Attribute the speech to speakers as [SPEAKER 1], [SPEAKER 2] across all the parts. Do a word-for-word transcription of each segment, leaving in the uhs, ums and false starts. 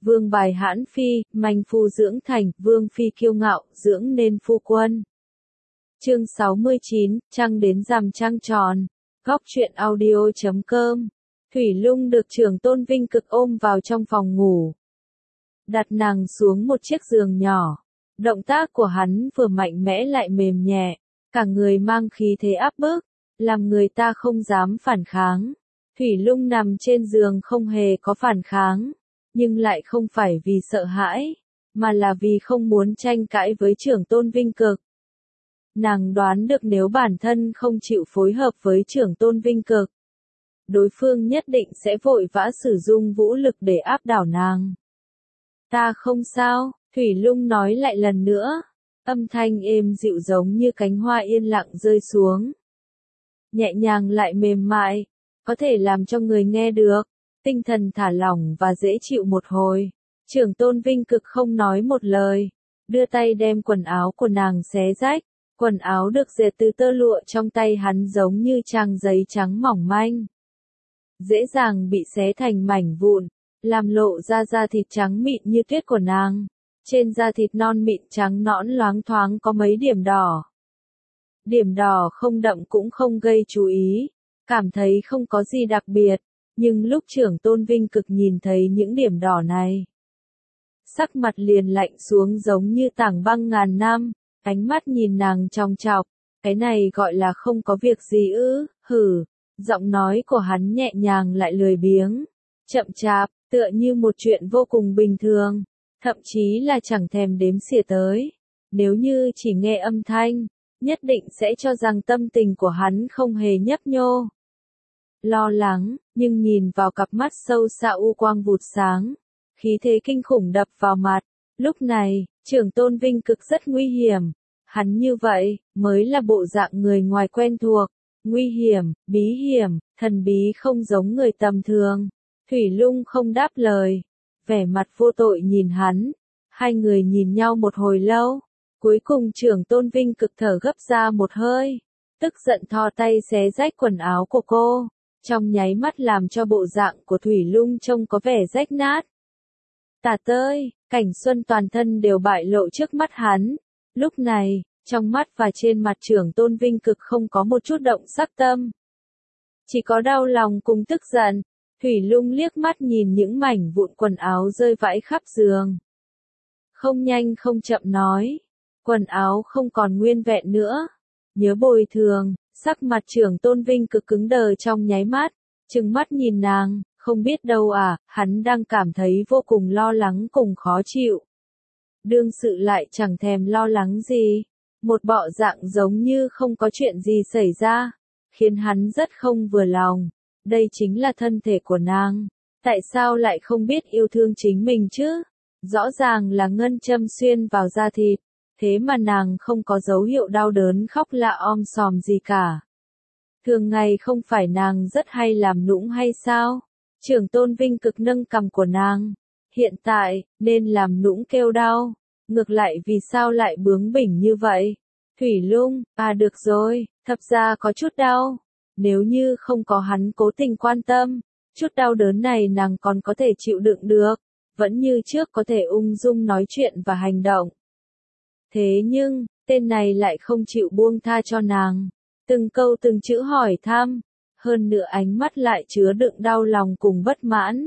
[SPEAKER 1] Vương bài hãn phi, manh phu dưỡng thành, vương phi kiêu ngạo, dưỡng nên phu quân. Chương sáu mươi chín, trăng đến rằm trăng tròn. Góc truyện audio chấm com. Thủy Lung được Trưởng Tôn Vinh Cực ôm vào trong phòng ngủ. Đặt nàng xuống một chiếc giường nhỏ. Động tác của hắn vừa mạnh mẽ lại mềm nhẹ, cả người mang khí thế áp bức, làm người ta không dám phản kháng. Thủy Lung nằm trên giường không hề có phản kháng, nhưng lại không phải vì sợ hãi, mà là vì không muốn tranh cãi với Trưởng Tôn Vinh Cực. Nàng đoán được nếu bản thân không chịu phối hợp với Trưởng Tôn Vinh Cực, đối phương nhất định sẽ vội vã sử dụng vũ lực để áp đảo nàng. Ta không sao, Thủy Lung nói lại lần nữa, âm thanh êm dịu giống như cánh hoa yên lặng rơi xuống. Nhẹ nhàng lại mềm mại, có thể làm cho người nghe được, tinh thần thả lỏng và dễ chịu một hồi. Trưởng Tôn Vinh Cực không nói một lời, đưa tay đem quần áo của nàng xé rách. Quần áo được dệt từ tơ lụa trong tay hắn giống như trang giấy trắng mỏng manh. Dễ dàng bị xé thành mảnh vụn, làm lộ ra da thịt trắng mịn như tuyết của nàng. Trên da thịt non mịn trắng nõn loáng thoáng có mấy điểm đỏ. Điểm đỏ không đậm cũng không gây chú ý, cảm thấy không có gì đặc biệt, nhưng lúc Trưởng Tôn Vinh Cực nhìn thấy những điểm đỏ này, sắc mặt liền lạnh xuống giống như tảng băng ngàn năm. Ánh mắt nhìn nàng trong chọc, cái này gọi là không có việc gì ư, hử, giọng nói của hắn nhẹ nhàng lại lười biếng, chậm chạp, tựa như một chuyện vô cùng bình thường, thậm chí là chẳng thèm đếm xỉa tới. Nếu như chỉ nghe âm thanh, nhất định sẽ cho rằng tâm tình của hắn không hề nhấp nhô. Lo lắng, nhưng nhìn vào cặp mắt sâu xa u quang vụt sáng, khí thế kinh khủng đập vào mặt, lúc này, Trưởng Tôn Vinh Cực rất nguy hiểm. Hắn như vậy, mới là bộ dạng người ngoài quen thuộc. Nguy hiểm, bí hiểm, thần bí không giống người tầm thường. Thủy Lung không đáp lời. Vẻ mặt vô tội nhìn hắn. Hai người nhìn nhau một hồi lâu. Cuối cùng Trưởng Tôn Vinh Cực thở gấp ra một hơi. Tức giận thò tay xé rách quần áo của cô. Trong nháy mắt làm cho bộ dạng của Thủy Lung trông có vẻ rách nát. Tả tơi, Cảnh Xuân toàn thân đều bại lộ trước mắt hắn. Lúc này, trong mắt và trên mặt Trưởng Tôn Vinh Cực không có một chút động sắc tâm. Chỉ có đau lòng cùng tức giận. Thủy Lung liếc mắt nhìn những mảnh vụn quần áo rơi vãi khắp giường. Không nhanh không chậm nói. Quần áo không còn nguyên vẹn nữa. Nhớ bồi thường, sắc mặt Trưởng Tôn Vinh Cực cứng đờ trong nháy mắt. Trừng mắt nhìn nàng. Không biết đâu à, hắn đang cảm thấy vô cùng lo lắng cùng khó chịu. Đương sự lại chẳng thèm lo lắng gì. Một bộ dạng giống như không có chuyện gì xảy ra, khiến hắn rất không vừa lòng. Đây chính là thân thể của nàng. Tại sao lại không biết yêu thương chính mình chứ? Rõ ràng là ngân châm xuyên vào da thịt, thế mà nàng không có dấu hiệu đau đớn khóc lạ om sòm gì cả. Thường ngày không phải nàng rất hay làm nũng hay sao? Trưởng Tôn Vinh Cực nâng cằm của nàng. Hiện tại, nên làm nũng kêu đau. Ngược lại vì sao lại bướng bỉnh như vậy? Thủy Lung, à được rồi, thật ra có chút đau. Nếu như không có hắn cố tình quan tâm, chút đau đớn này nàng còn có thể chịu đựng được. Vẫn như trước có thể ung dung nói chuyện và hành động. Thế nhưng, tên này lại không chịu buông tha cho nàng. Từng câu từng chữ hỏi thăm. Hơn nữa ánh mắt lại chứa đựng đau lòng cùng bất mãn.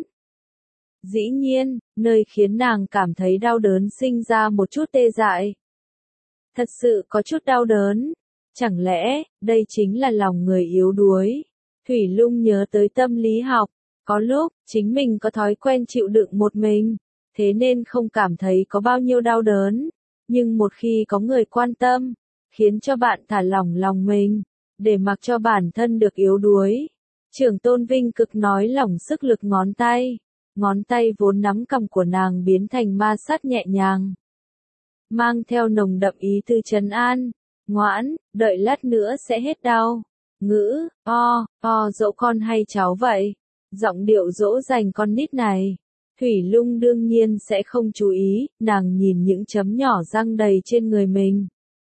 [SPEAKER 1] Dĩ nhiên, nơi khiến nàng cảm thấy đau đớn sinh ra một chút tê dại. Thật sự có chút đau đớn. Chẳng lẽ, đây chính là lòng người yếu đuối? Thủy Lung nhớ tới tâm lý học. Có lúc, chính mình có thói quen chịu đựng một mình. Thế nên không cảm thấy có bao nhiêu đau đớn. Nhưng một khi có người quan tâm, khiến cho bạn thả lỏng lòng mình. Để mặc cho bản thân được yếu đuối. Trưởng Tôn Vinh Cực nói lỏng sức lực ngón tay. Ngón tay vốn nắm cằm của nàng biến thành ma sát nhẹ nhàng. Mang theo nồng đậm ý tư trấn an. Ngoãn, đợi lát nữa sẽ hết đau. Ngữ, o, o dỗ con hay cháu vậy? Giọng điệu dỗ dành con nít này. Thủy Lung đương nhiên sẽ không chú ý, nàng nhìn những chấm nhỏ răng đầy trên người mình.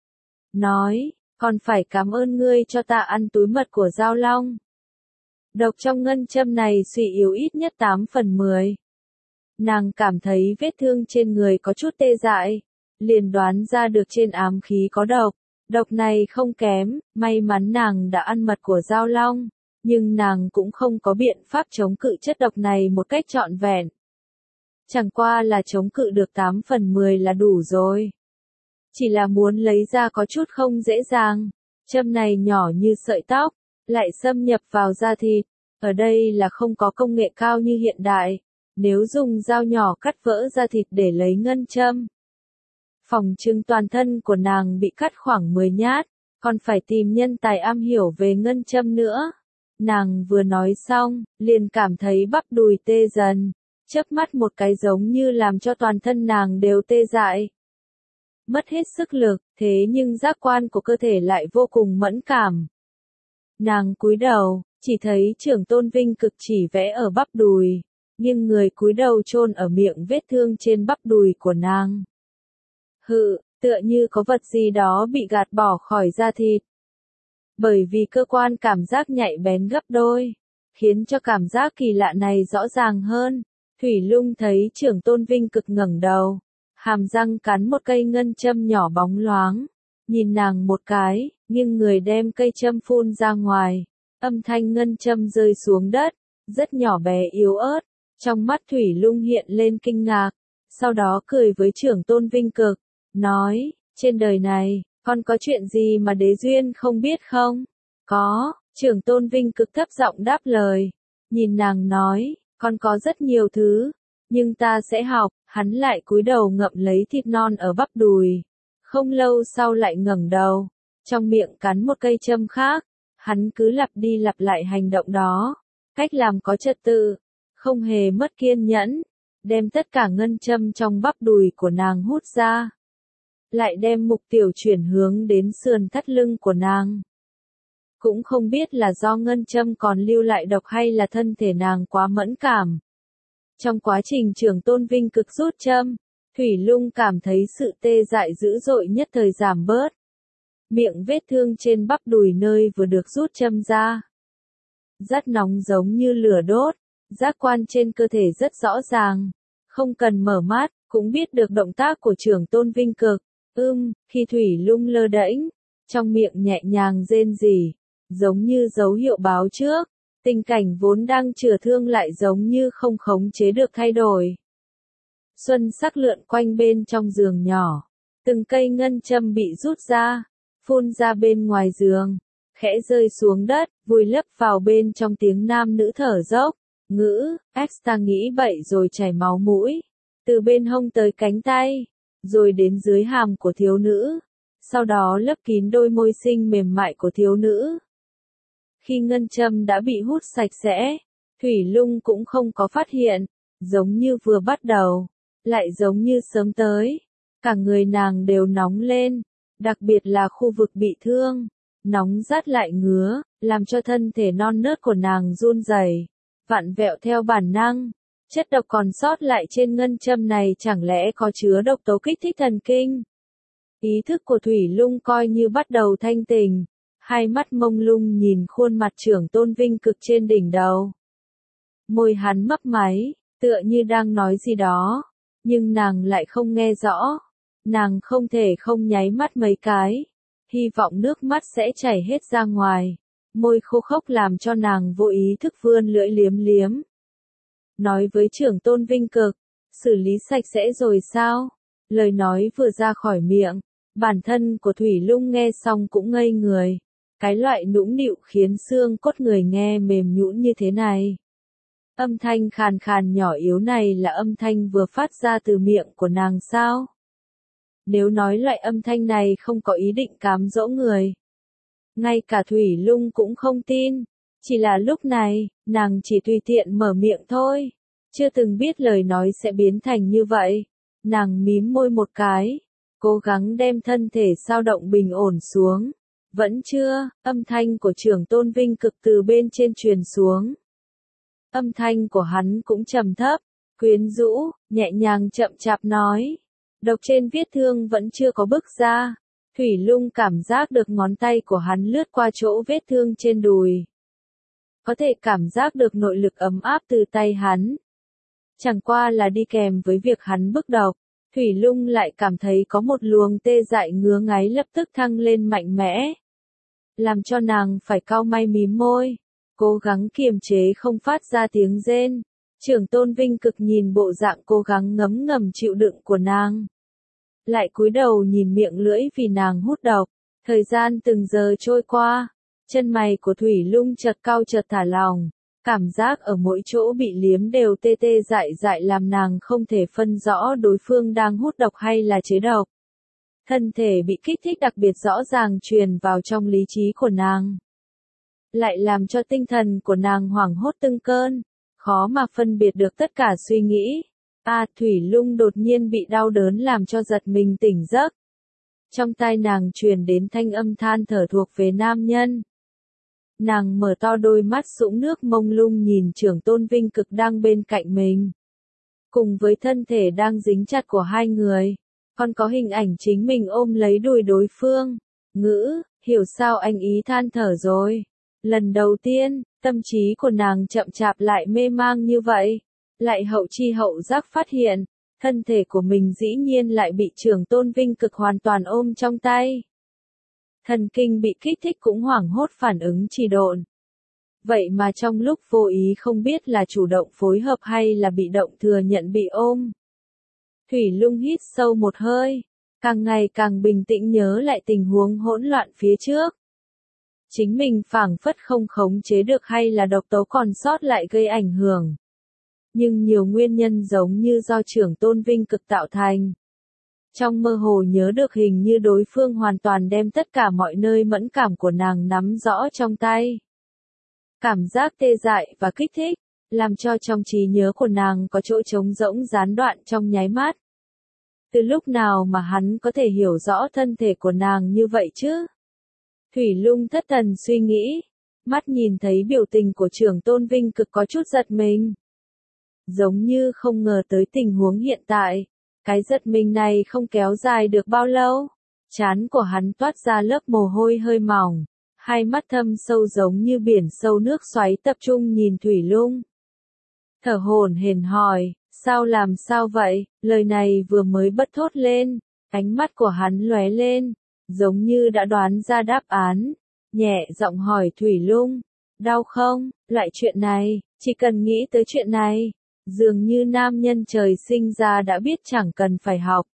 [SPEAKER 1] Nói, còn phải cảm ơn ngươi cho ta ăn túi mật của Giao Long. Độc trong ngân châm này suy yếu ít nhất tám phần mười. Nàng cảm thấy vết thương trên người có chút tê dại, liền đoán ra được trên ám khí có độc. Độc này không kém, may mắn nàng đã ăn mật của Giao Long, nhưng nàng cũng không có biện pháp chống cự chất độc này một cách trọn vẹn. Chẳng qua là chống cự được tám phần mười là đủ rồi. Chỉ là muốn lấy ra có chút không dễ dàng. Châm này nhỏ như sợi tóc, lại xâm nhập vào da thịt. Ở đây là không có công nghệ cao như hiện đại. Nếu dùng dao nhỏ cắt vỡ da thịt để lấy ngân châm, phòng trưng toàn thân của nàng bị cắt khoảng mười nhát, còn phải tìm nhân tài am hiểu về ngân châm nữa. Nàng vừa nói xong, liền cảm thấy bắp đùi tê dần, chớp mắt một cái giống như làm cho toàn thân nàng đều tê dại. Mất hết sức lực, thế nhưng giác quan của cơ thể lại vô cùng mẫn cảm. Nàng cúi đầu, chỉ thấy Trưởng Tôn Vinh Cực chỉ vẽ ở bắp đùi, nhưng người cúi đầu chôn ở miệng vết thương trên bắp đùi của nàng. Hự, tựa như có vật gì đó bị gạt bỏ khỏi da thịt. Bởi vì cơ quan cảm giác nhạy bén gấp đôi, khiến cho cảm giác kỳ lạ này rõ ràng hơn. Thủy Lung thấy Trưởng Tôn Vinh Cực ngẩng đầu, hàm răng cắn một cây ngân châm nhỏ bóng loáng, nhìn nàng một cái, nhưng người đem cây châm phun ra ngoài, âm thanh ngân châm rơi xuống đất, rất nhỏ bé yếu ớt. Trong mắt Thủy Lung hiện lên kinh ngạc, sau đó cười với Trưởng Tôn Vinh Cực, nói, trên đời này, con có chuyện gì mà Đế Duyên không biết không? Có, Trưởng Tôn Vinh Cực thấp giọng đáp lời, nhìn nàng nói, con có rất nhiều thứ, nhưng ta sẽ học. Hắn lại cúi đầu ngậm lấy thịt non ở bắp đùi, không lâu sau lại ngẩng đầu, trong miệng cắn một cây châm khác. Hắn cứ lặp đi lặp lại hành động đó, cách làm có trật tự, không hề mất kiên nhẫn, đem tất cả ngân châm trong bắp đùi của nàng hút ra, lại đem mục tiêu chuyển hướng đến sườn thắt lưng của nàng. Cũng không biết là do ngân châm còn lưu lại độc hay là thân thể nàng quá mẫn cảm. Trong quá trình Trưởng Tôn Vinh Cực rút châm, Thủy Lung cảm thấy sự tê dại dữ dội nhất thời giảm bớt. Miệng vết thương trên bắp đùi nơi vừa được rút châm ra, rất nóng giống như lửa đốt, giác quan trên cơ thể rất rõ ràng, không cần mở mắt, cũng biết được động tác của Trưởng Tôn Vinh Cực. Ưm, khi Thủy Lung lơ đễnh, trong miệng nhẹ nhàng rên rỉ, giống như dấu hiệu báo trước. Tình cảnh vốn đang chữa thương lại giống như không khống chế được thay đổi. Xuân sắc lượn quanh bên trong giường nhỏ, từng cây ngân châm bị rút ra, phun ra bên ngoài giường, khẽ rơi xuống đất, vùi lấp vào bên trong tiếng nam nữ thở dốc. Ngữ, X ta nghĩ bậy rồi chảy máu mũi, từ bên hông tới cánh tay, rồi đến dưới hàm của thiếu nữ, sau đó lấp kín đôi môi xinh mềm mại của thiếu nữ. Khi ngân châm đã bị hút sạch sẽ, Thủy Lung cũng không có phát hiện, giống như vừa bắt đầu, lại giống như sớm tới. Cả người nàng đều nóng lên, đặc biệt là khu vực bị thương, nóng rát lại ngứa, làm cho thân thể non nớt của nàng run rẩy, vặn vẹo theo bản năng. Chất độc còn sót lại trên ngân châm này chẳng lẽ có chứa độc tố kích thích thần kinh? Ý thức của Thủy Lung coi như bắt đầu thanh tỉnh. Hai mắt mông lung nhìn khuôn mặt Trưởng Tôn Vinh Cực trên đỉnh đầu. Môi hắn mấp máy, tựa như đang nói gì đó, nhưng nàng lại không nghe rõ. Nàng không thể không nháy mắt mấy cái, hy vọng nước mắt sẽ chảy hết ra ngoài. Môi khô khốc làm cho nàng vô ý thức vươn lưỡi liếm liếm. Nói với Trưởng Tôn Vinh Cực, xử lý sạch sẽ rồi sao? Lời nói vừa ra khỏi miệng, bản thân của Thủy Lung nghe xong cũng ngây người. Cái loại nũng nịu khiến xương cốt người nghe mềm nhũn như thế này. Âm thanh khàn khàn nhỏ yếu này là âm thanh vừa phát ra từ miệng của nàng sao? Nếu nói loại âm thanh này không có ý định cám dỗ người, ngay cả Thủy Lung cũng không tin. Chỉ là lúc này, nàng chỉ tùy tiện mở miệng thôi. Chưa từng biết lời nói sẽ biến thành như vậy. Nàng mím môi một cái, cố gắng đem thân thể dao động bình ổn xuống. Vẫn chưa, âm thanh của Trưởng Tôn Vinh Cực từ bên trên truyền xuống. Âm thanh của hắn cũng trầm thấp, quyến rũ, nhẹ nhàng chậm chạp nói. Độc trên vết thương vẫn chưa có bứt ra. Thủy Lung cảm giác được ngón tay của hắn lướt qua chỗ vết thương trên đùi. Có thể cảm giác được nội lực ấm áp từ tay hắn. Chẳng qua là đi kèm với việc hắn bức độc, Thủy Lung lại cảm thấy có một luồng tê dại ngứa ngáy lập tức thăng lên mạnh mẽ, làm cho nàng phải cau may mím môi, cố gắng kiềm chế không phát ra tiếng rên. Trưởng Tôn Vinh Cực nhìn bộ dạng cố gắng ngấm ngầm chịu đựng của nàng, lại cúi đầu nhìn miệng lưỡi vì nàng hút độc. Thời gian từng giờ trôi qua, chân mày của Thủy Lung chợt cau chợt thả lỏng, cảm giác ở mỗi chỗ bị liếm đều tê tê dại dại làm nàng không thể phân rõ đối phương đang hút độc hay là chế độc. Thân thể bị kích thích đặc biệt rõ ràng truyền vào trong lý trí của nàng, lại làm cho tinh thần của nàng hoảng hốt tưng cơn, khó mà phân biệt được tất cả suy nghĩ. A Thủy Lung đột nhiên bị đau đớn làm cho giật mình tỉnh giấc. Trong tai nàng truyền đến thanh âm than thở thuộc về nam nhân. Nàng mở to đôi mắt sũng nước mông lung nhìn Trưởng Tôn Vinh Cực đang bên cạnh mình. Cùng với thân thể đang dính chặt của hai người, còn có hình ảnh chính mình ôm lấy đùi đối phương. Ngữ, hiểu sao anh ý than thở rồi. Lần đầu tiên, tâm trí của nàng chậm chạp lại mê mang như vậy. Lại hậu chi hậu giác phát hiện, thân thể của mình dĩ nhiên lại bị Trưởng Tôn Vinh Cực hoàn toàn ôm trong tay. Thần kinh bị kích thích cũng hoảng hốt phản ứng trì độn. Vậy mà trong lúc vô ý không biết là chủ động phối hợp hay là bị động thừa nhận bị ôm. Thủy Lung hít sâu một hơi, càng ngày càng bình tĩnh nhớ lại tình huống hỗn loạn phía trước. Chính mình phảng phất không khống chế được hay là độc tố còn sót lại gây ảnh hưởng. Nhưng nhiều nguyên nhân giống như do Trưởng Tôn Vinh Cực tạo thành. Trong mơ hồ nhớ được hình như đối phương hoàn toàn đem tất cả mọi nơi mẫn cảm của nàng nắm rõ trong tay. Cảm giác tê dại và kích thích, làm cho trong trí nhớ của nàng có chỗ trống rỗng gián đoạn trong nháy mắt. Từ lúc nào mà hắn có thể hiểu rõ thân thể của nàng như vậy chứ? Thủy Lung thất thần suy nghĩ, mắt nhìn thấy biểu tình của Trưởng Tôn Vinh Cực có chút giật mình. Giống như không ngờ tới tình huống hiện tại, cái giật mình này không kéo dài được bao lâu. Trán của hắn toát ra lớp mồ hôi hơi mỏng, hai mắt thâm sâu giống như biển sâu nước xoáy tập trung nhìn Thủy Lung. Thở hổn hển hỏi, sao làm sao vậy? Lời này vừa mới bật thốt lên, ánh mắt của hắn lóe lên, giống như đã đoán ra đáp án, nhẹ giọng hỏi Thủy Lung, đau không? Loại chuyện này, chỉ cần nghĩ tới chuyện này, dường như nam nhân trời sinh ra đã biết chẳng cần phải học.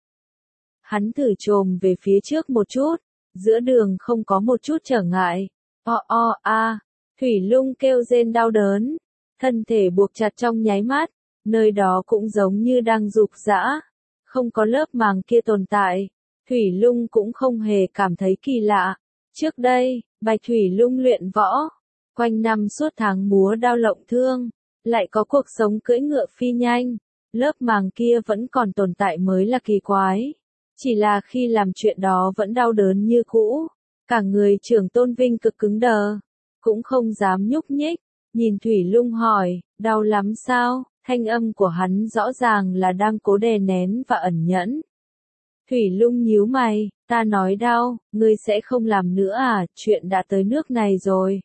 [SPEAKER 1] Hắn thử chồm về phía trước một chút, giữa đường không có một chút trở ngại. O o a, Thủy Lung kêu rên đau đớn, thân thể buộc chặt trong nháy mắt, nơi đó cũng giống như đang rục rã, không có lớp màng kia tồn tại. Thủy Lung cũng không hề cảm thấy kỳ lạ. Trước đây, Bạch Thủy Lung luyện võ, quanh năm suốt tháng múa đao lộng thương, lại có cuộc sống cưỡi ngựa phi nhanh, lớp màng kia vẫn còn tồn tại mới là kỳ quái. Chỉ là khi làm chuyện đó vẫn đau đớn như cũ, cả người Trưởng Tôn Vinh Cực cứng đờ, cũng không dám nhúc nhích, nhìn Thủy Lung hỏi, đau lắm sao? Thanh âm của hắn rõ ràng là đang cố đè nén và ẩn nhẫn. Thủy Lung nhíu mày, ta nói đau, ngươi sẽ không làm nữa à, chuyện đã tới nước này rồi.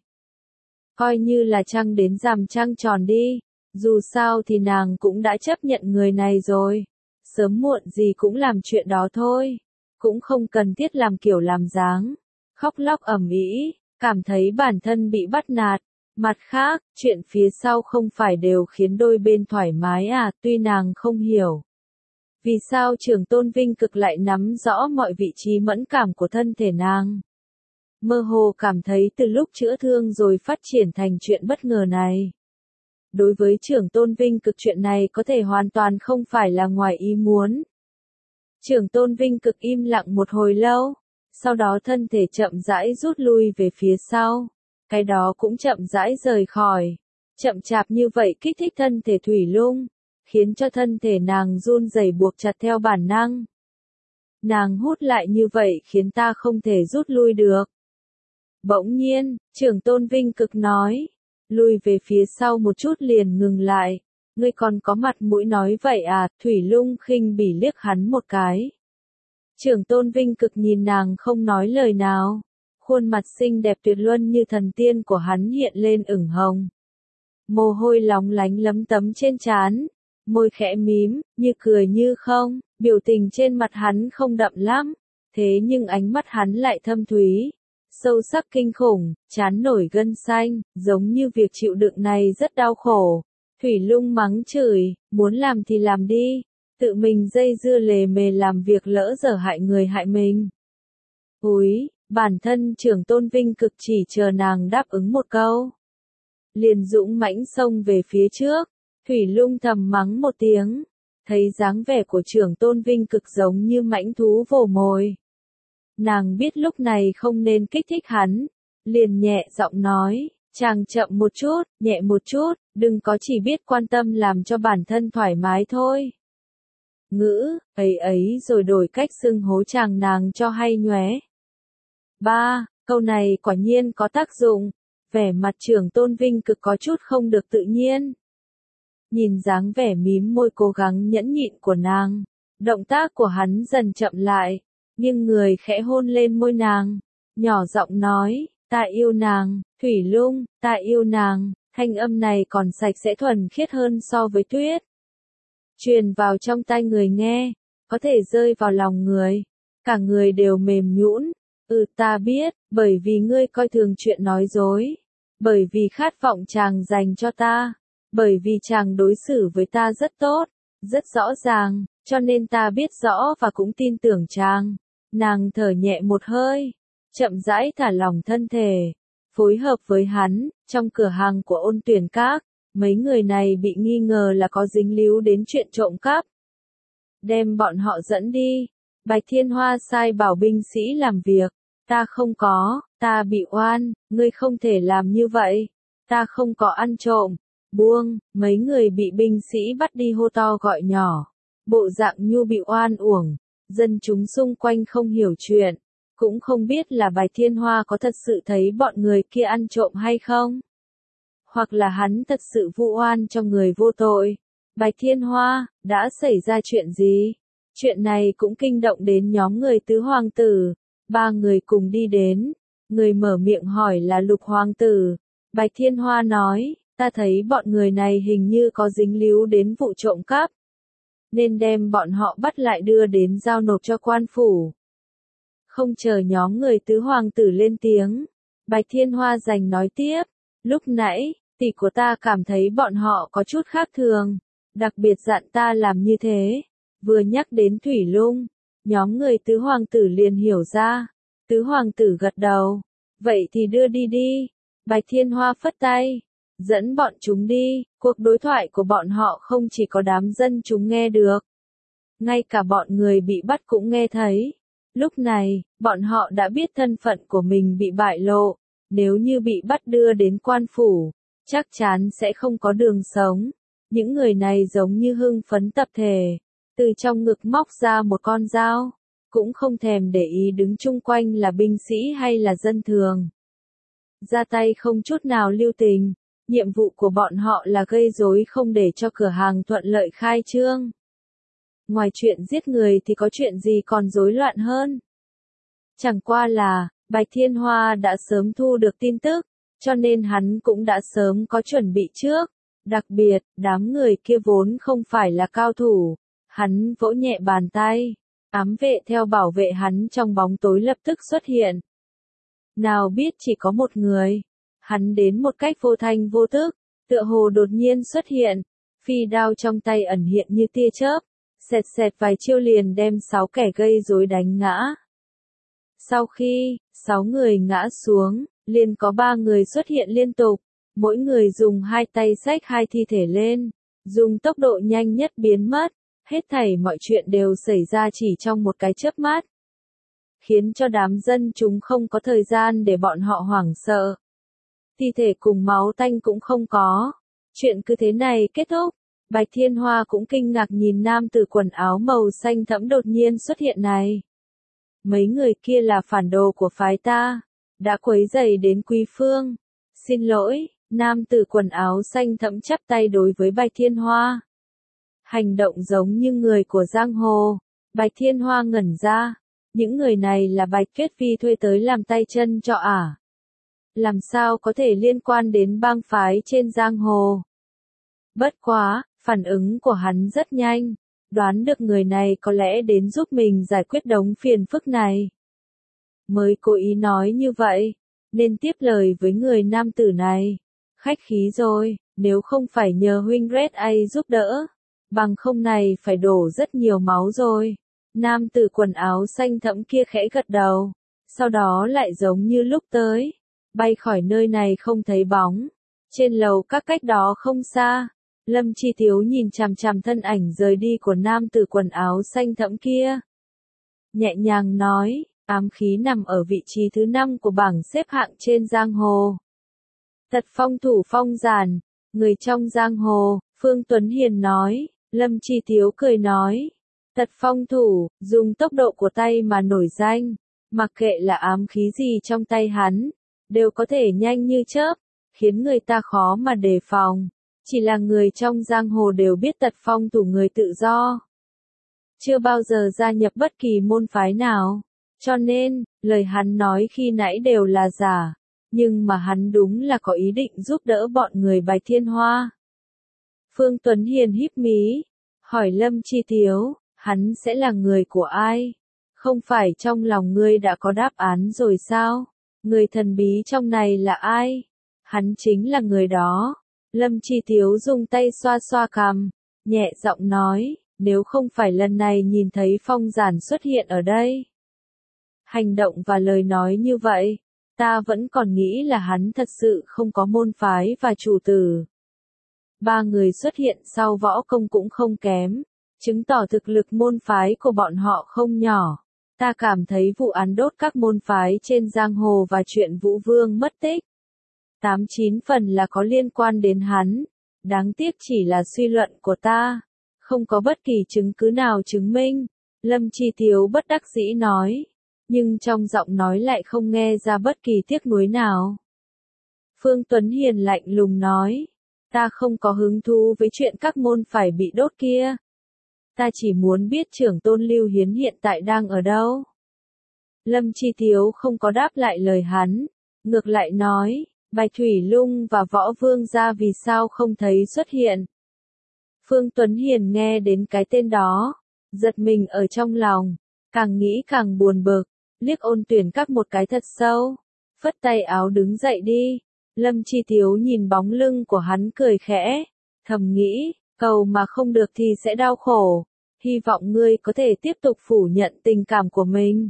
[SPEAKER 1] Coi như là trăng đến rằm trăng tròn đi, dù sao thì nàng cũng đã chấp nhận người này rồi. Sớm muộn gì cũng làm chuyện đó thôi, cũng không cần thiết làm kiểu làm dáng, khóc lóc ầm ĩ, cảm thấy bản thân bị bắt nạt. Mặt khác, chuyện phía sau không phải đều khiến đôi bên thoải mái à, tuy nàng không hiểu. Vì sao Trưởng Tôn Vinh Cực lại nắm rõ mọi vị trí mẫn cảm của thân thể nàng? Mơ hồ cảm thấy từ lúc chữa thương rồi phát triển thành chuyện bất ngờ này. Đối với Trưởng Tôn Vinh Cực chuyện này có thể hoàn toàn không phải là ngoài ý muốn. Trưởng Tôn Vinh Cực im lặng một hồi lâu, sau đó thân thể chậm rãi rút lui về phía sau. Cái đó cũng chậm rãi rời khỏi. Chậm chạp như vậy kích thích thân thể Thủy Lung, khiến cho thân thể nàng run rẩy buộc chặt theo bản năng. Nàng hút lại như vậy khiến ta không thể rút lui được. Bỗng nhiên, Trưởng Tôn Vinh Cực nói, lui về phía sau một chút liền ngừng lại. Ngươi còn có mặt mũi nói vậy à? Thủy Lung khinh bỉ liếc hắn một cái. Trưởng Tôn Vinh Cực nhìn nàng không nói lời nào. Khuôn mặt xinh đẹp tuyệt luân như thần tiên của hắn hiện lên ửng hồng. Mồ hôi lóng lánh lấm tấm trên trán, môi khẽ mím, như cười như không, biểu tình trên mặt hắn không đậm lắm, thế nhưng ánh mắt hắn lại thâm thúy, sâu sắc kinh khủng, trán nổi gân xanh, giống như việc chịu đựng này rất đau khổ. Thủy Lung mắng chửi, muốn làm thì làm đi, tự mình dây dưa lề mề làm việc lỡ dở hại người hại mình. Úi, bản thân trưởng tôn vinh cực chỉ chờ nàng đáp ứng một câu. Liền dũng mãnh xông về phía trước, Thủy Lung thầm mắng một tiếng, thấy dáng vẻ của trưởng tôn vinh cực giống như mãnh thú vồ mồi. Nàng biết lúc này không nên kích thích hắn, liền nhẹ giọng nói, chàng chậm một chút, nhẹ một chút, đừng có chỉ biết quan tâm làm cho bản thân thoải mái thôi. Ngữ, ấy ấy rồi đổi cách xưng hô chàng nàng cho hay nhóe. Ba, câu này quả nhiên có tác dụng, vẻ mặt trưởng tôn vinh cực có chút không được tự nhiên. Nhìn dáng vẻ mím môi cố gắng nhẫn nhịn của nàng, động tác của hắn dần chậm lại, nhưng người khẽ hôn lên môi nàng, nhỏ giọng nói, ta yêu nàng, Thủy Lung, ta yêu nàng, thanh âm này còn sạch sẽ thuần khiết hơn so với tuyết. Truyền vào trong tai người nghe, có thể rơi vào lòng người, cả người đều mềm nhũn. Ừ ta biết, bởi vì ngươi coi thường chuyện nói dối, bởi vì khát vọng chàng dành cho ta, bởi vì chàng đối xử với ta rất tốt, rất rõ ràng, cho nên ta biết rõ và cũng tin tưởng chàng. Nàng thở nhẹ một hơi, chậm rãi thả lỏng thân thể, phối hợp với hắn, trong cửa hàng của Ôn Tuyển Các, mấy người này bị nghi ngờ là có dính líu đến chuyện trộm cắp. Đem bọn họ dẫn đi, Bạch Thiên Hoa sai bảo binh sĩ làm việc, ta không có, ta bị oan, ngươi không thể làm như vậy, ta không có ăn trộm, buông, mấy người bị binh sĩ bắt đi hô to gọi nhỏ, bộ dạng nhu bị oan uổng. Dân chúng xung quanh không hiểu chuyện, cũng không biết là Bạch Thiên Hoa có thật sự thấy bọn người kia ăn trộm hay không. Hoặc là hắn thật sự vu oan cho người vô tội. Bạch Thiên Hoa, đã xảy ra chuyện gì? Chuyện này cũng kinh động đến nhóm người tứ hoàng tử. Ba người cùng đi đến. Người mở miệng hỏi là Lục hoàng tử. Bạch Thiên Hoa nói, ta thấy bọn người này hình như có dính líu đến vụ trộm cắp. Nên đem bọn họ bắt lại đưa đến giao nộp cho quan phủ. Không chờ nhóm người tứ hoàng tử lên tiếng, Bạch Thiên Hoa giành nói tiếp, lúc nãy, tỷ của ta cảm thấy bọn họ có chút khác thường, đặc biệt dặn ta làm như thế. Vừa nhắc đến Thủy Lung, nhóm người tứ hoàng tử liền hiểu ra, tứ hoàng tử gật đầu, vậy thì đưa đi đi. Bạch Thiên Hoa phất tay, dẫn bọn chúng đi. Cuộc đối thoại của bọn họ không chỉ có đám dân chúng nghe được, ngay cả bọn người bị bắt cũng nghe thấy. Lúc này, bọn họ đã biết thân phận của mình bị bại lộ, nếu như bị bắt đưa đến quan phủ, chắc chắn sẽ không có đường sống. Những người này giống như hưng phấn tập thể, từ trong ngực móc ra một con dao, cũng không thèm để ý đứng chung quanh là binh sĩ hay là dân thường. Ra tay không chút nào lưu tình. Nhiệm vụ của bọn họ là gây rối không để cho cửa hàng thuận lợi khai trương. Ngoài chuyện giết người thì có chuyện gì còn rối loạn hơn. Chẳng qua là, Bạch Thiên Hoa đã sớm thu được tin tức, cho nên hắn cũng đã sớm có chuẩn bị trước. Đặc biệt, đám người kia vốn không phải là cao thủ. Hắn vỗ nhẹ bàn tay, ám vệ theo bảo vệ hắn trong bóng tối lập tức xuất hiện. Nào biết chỉ có một người. Hắn đến một cách vô thanh vô tức, tựa hồ đột nhiên xuất hiện, phi đao trong tay ẩn hiện như tia chớp, xẹt xẹt vài chiêu liền đem sáu kẻ gây rối đánh ngã. Sau khi, sáu người ngã xuống, liền có ba người xuất hiện liên tục, mỗi người dùng hai tay xách hai thi thể lên, dùng tốc độ nhanh nhất biến mất, hết thảy mọi chuyện đều xảy ra chỉ trong một cái chớp mắt. Khiến cho đám dân chúng không có thời gian để bọn họ hoảng sợ. Thi thể cùng máu tanh cũng không có. Chuyện cứ thế này kết thúc. Bạch Thiên Hoa cũng kinh ngạc nhìn nam tử quần áo màu xanh thẫm đột nhiên xuất hiện này. Mấy người kia là phản đồ của phái ta, đã quấy rầy đến Quý Phương. Xin lỗi, nam tử quần áo xanh thẫm chắp tay đối với Bạch Thiên Hoa. Hành động giống như người của giang hồ. Bạch Thiên Hoa ngẩn ra. Những người này là Bạch Tuyết Phi thuê tới làm tay chân cho ả. Làm sao có thể liên quan đến bang phái trên giang hồ? Bất quá, Phản ứng của hắn rất nhanh, đoán được người này có lẽ đến giúp mình giải quyết đống phiền phức này. Mới cố ý nói như vậy, nên tiếp lời với người nam tử này. Khách khí rồi, nếu không phải nhờ huynh Red A giúp đỡ, bằng không này phải đổ rất nhiều máu rồi. Nam tử quần áo xanh thẫm kia khẽ gật đầu, sau đó lại giống như lúc tới, bay khỏi nơi này không thấy bóng. Trên lầu các cách đó không xa, Lâm Chi Tiếu nhìn chằm chằm thân ảnh rời đi của nam tử quần áo xanh thẫm kia. Nhẹ nhàng nói, ám khí nằm ở vị trí thứ năm của bảng xếp hạng trên giang hồ. Tật phong thủ phong giản, người trong giang hồ, Phương Tuấn Hiền nói. Lâm Chi Tiếu cười nói, tật phong thủ, dùng tốc độ của tay mà nổi danh, mặc kệ là ám khí gì trong tay hắn, đều có thể nhanh như chớp, khiến người ta khó mà đề phòng. Chỉ là người trong giang hồ đều biết tật phong thủ người tự do, chưa bao giờ gia nhập bất kỳ môn phái nào, cho nên, lời hắn nói khi nãy đều là giả, nhưng mà hắn đúng là có ý định giúp đỡ bọn người Bạch Thiên Hoa. Phương Tuấn Hiền híp mí, hỏi Lâm Chi Tiếu, hắn sẽ là người của ai? Không phải trong lòng ngươi đã có đáp án rồi sao? Người thần bí trong này là ai? Hắn chính là người đó. Lâm Chi Tiếu dùng tay xoa xoa cằm, nhẹ giọng nói, nếu không phải lần này nhìn thấy phong giản xuất hiện ở đây. Hành động và lời nói như vậy, ta vẫn còn nghĩ là hắn thật sự không có môn phái và chủ tử. Ba người xuất hiện sau võ công cũng không kém, chứng tỏ thực lực môn phái của bọn họ không nhỏ. Ta cảm thấy vụ án đốt các môn phái trên giang hồ và chuyện Vũ Vương mất tích, tám chín phần là có liên quan đến hắn, đáng tiếc chỉ là suy luận của ta, không có bất kỳ chứng cứ nào chứng minh. Lâm Chi Tiếu bất đắc dĩ nói, nhưng trong giọng nói lại không nghe ra bất kỳ tiếc nuối nào. Phương Tuấn Hiền lạnh lùng nói, ta không có hứng thú với chuyện các môn phải bị đốt kia. Ta chỉ muốn biết trưởng tôn Lưu Hiến hiện tại đang ở đâu. Lâm Chi Tiếu không có đáp lại lời hắn, ngược lại nói, Bạch Thủy Lung và Võ Vương gia vì sao không thấy xuất hiện. Phương Tuấn Hiền nghe đến cái tên đó, giật mình ở trong lòng, càng nghĩ càng buồn bực, liếc Ôn Tuyển Các một cái thật sâu, phất tay áo đứng dậy đi. Lâm Chi Tiếu nhìn bóng lưng của hắn cười khẽ, thầm nghĩ, cầu mà không được thì sẽ đau khổ, hy vọng ngươi có thể tiếp tục phủ nhận tình cảm của mình.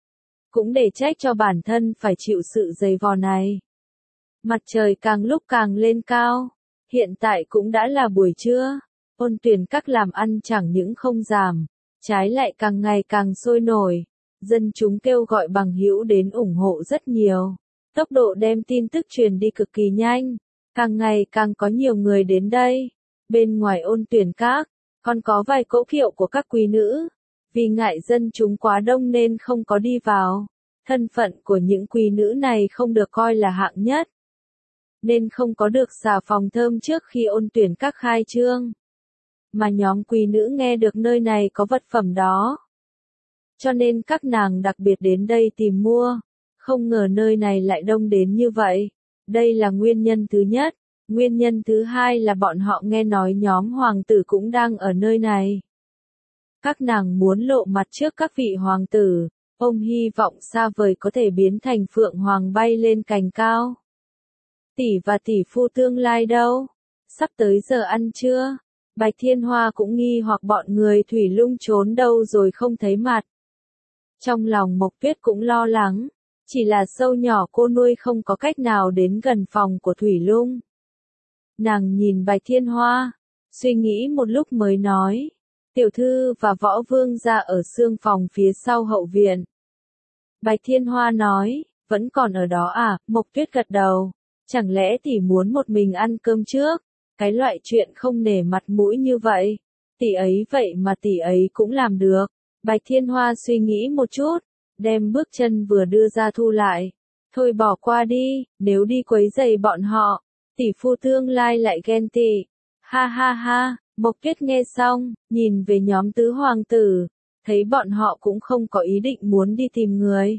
[SPEAKER 1] Cũng để trách cho bản thân phải chịu sự giày vò này. Mặt trời càng lúc càng lên cao, hiện tại cũng đã là buổi trưa, Ôn Tuyển Các làm ăn chẳng những không giảm, trái lại càng ngày càng sôi nổi, dân chúng kêu gọi bằng hữu đến ủng hộ rất nhiều. Tốc độ đem tin tức truyền đi cực kỳ nhanh, càng ngày càng có nhiều người đến đây. Bên ngoài Ôn Tuyển Các, còn có vài cỗ kiệu của các quý nữ, vì ngại dân chúng quá đông nên không có đi vào. Thân phận của những quý nữ này không được coi là hạng nhất, nên không có được xà phòng thơm trước khi Ôn Tuyển Các khai trương. Mà nhóm quý nữ nghe được nơi này có vật phẩm đó, cho nên các nàng đặc biệt đến đây tìm mua. Không ngờ nơi này lại đông đến như vậy. Đây là nguyên nhân thứ nhất. Nguyên nhân thứ hai là bọn họ nghe nói nhóm hoàng tử cũng đang ở nơi này. Các nàng muốn lộ mặt trước các vị hoàng tử. Ông hy vọng xa vời có thể biến thành phượng hoàng bay lên cành cao. Tỷ và tỷ phu tương lai đâu? Sắp tới giờ ăn trưa. Bạch Thiên Hoa cũng nghi hoặc bọn người Thủy Lung trốn đâu rồi không thấy mặt. Trong lòng Mộc Tuyết cũng lo lắng. Chỉ là sâu nhỏ cô nuôi không có cách nào đến gần phòng của Thủy Lung. Nàng nhìn Bạch Thiên Hoa, suy nghĩ một lúc mới nói, tiểu thư và Võ Vương gia ở xương phòng phía sau hậu viện. Bạch Thiên Hoa nói, vẫn còn ở đó à? Mộc Tuyết gật đầu, chẳng lẽ tỷ muốn một mình ăn cơm trước? Cái loại chuyện không nể mặt mũi như vậy, tỷ ấy vậy mà tỷ ấy cũng làm được. Bạch Thiên Hoa suy nghĩ một chút, đem bước chân vừa đưa ra thu lại. Thôi bỏ qua đi, nếu đi quấy rầy bọn họ, tỷ phu tương lai lại ghen tị. Ha ha ha, Mộc Tuyết nghe xong, nhìn về nhóm tứ hoàng tử, thấy bọn họ cũng không có ý định muốn đi tìm người.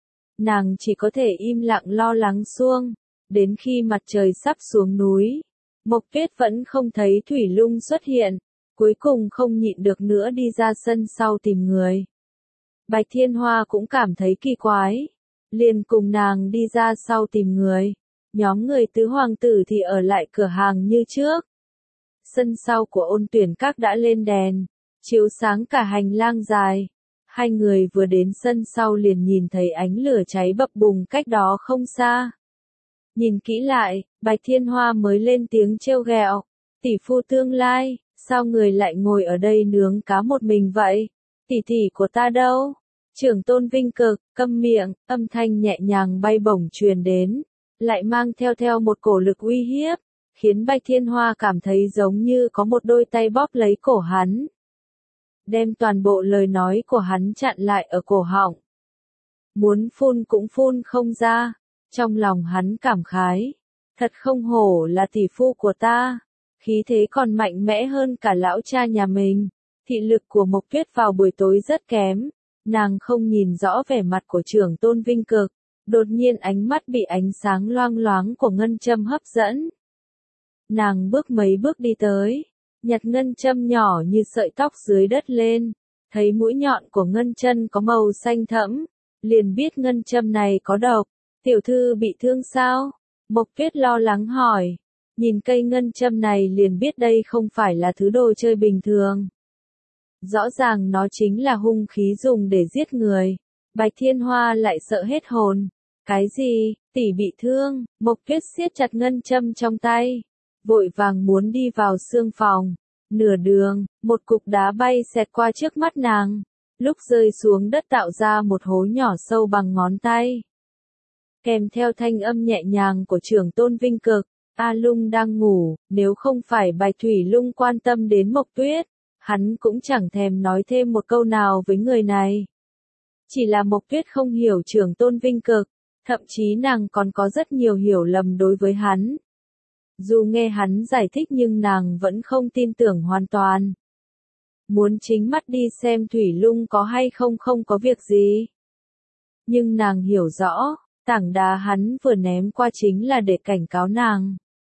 [SPEAKER 1] Nàng chỉ có thể im lặng lo lắng xuông, đến khi mặt trời sắp xuống núi, Mộc Tuyết vẫn không thấy Thủy Lung xuất hiện, cuối cùng không nhịn được nữa đi ra sân sau tìm người. Bạch Thiên Hoa cũng cảm thấy kỳ quái, liền cùng nàng đi ra sau tìm người. Nhóm người tứ hoàng tử thì ở lại cửa hàng như trước. Sân sau của Ôn Tuyển Các đã lên đèn, chiếu sáng cả hành lang dài. Hai người vừa đến sân sau liền nhìn thấy ánh lửa cháy bập bùng cách đó không xa. Nhìn kỹ lại, Bạch Thiên Hoa mới lên tiếng trêu ghẹo, tỷ phu tương lai, sao người lại ngồi ở đây nướng cá một mình vậy? Tỷ tỷ của ta đâu? Trưởng tôn Vinh Cực, câm miệng, âm thanh nhẹ nhàng bay bổng truyền đến, lại mang theo theo một cổ lực uy hiếp, khiến Bạch Thiên Hoa cảm thấy giống như có một đôi tay bóp lấy cổ hắn, đem toàn bộ lời nói của hắn chặn lại ở cổ họng. Muốn phun cũng phun không ra, trong lòng hắn cảm khái, thật không hổ là tỷ phu của ta, khí thế còn mạnh mẽ hơn cả lão cha nhà mình. Thị lực của Mộc Tuyết vào buổi tối rất kém, nàng không nhìn rõ vẻ mặt của trưởng tôn Vinh Cực, đột nhiên ánh mắt bị ánh sáng loang loáng của ngân châm hấp dẫn. Nàng bước mấy bước đi tới, nhặt ngân châm nhỏ như sợi tóc dưới đất lên, thấy mũi nhọn của ngân chân có màu xanh thẫm, liền biết ngân châm này có độc. Tiểu thư bị thương sao? Mộc Tuyết lo lắng hỏi, nhìn cây ngân châm này liền biết đây không phải là thứ đồ chơi bình thường. Rõ ràng nó chính là hung khí dùng để giết người. Bạch Thiên Hoa lại sợ hết hồn. Cái gì? Tỷ bị thương? Mộc Tuyết siết chặt ngân châm trong tay, vội vàng muốn đi vào xương phòng. Nửa đường, một cục đá bay xẹt qua trước mắt nàng, lúc rơi xuống đất tạo ra một hố nhỏ sâu bằng ngón tay. Kèm theo thanh âm nhẹ nhàng của trưởng tôn Vinh Cực, A Lung đang ngủ, nếu không phải Bạch Thủy Lung quan tâm đến Mộc Tuyết, hắn cũng chẳng thèm nói thêm một câu nào với người này. Chỉ là Mộc Tuyết không hiểu trưởng tôn Vinh Cực, thậm chí nàng còn có rất nhiều hiểu lầm đối với hắn. Dù nghe hắn giải thích nhưng nàng vẫn không tin tưởng hoàn toàn. Muốn chính mắt đi xem Thủy Lung có hay không không có việc gì. Nhưng nàng hiểu rõ, tảng đá hắn vừa ném qua chính là để cảnh cáo nàng.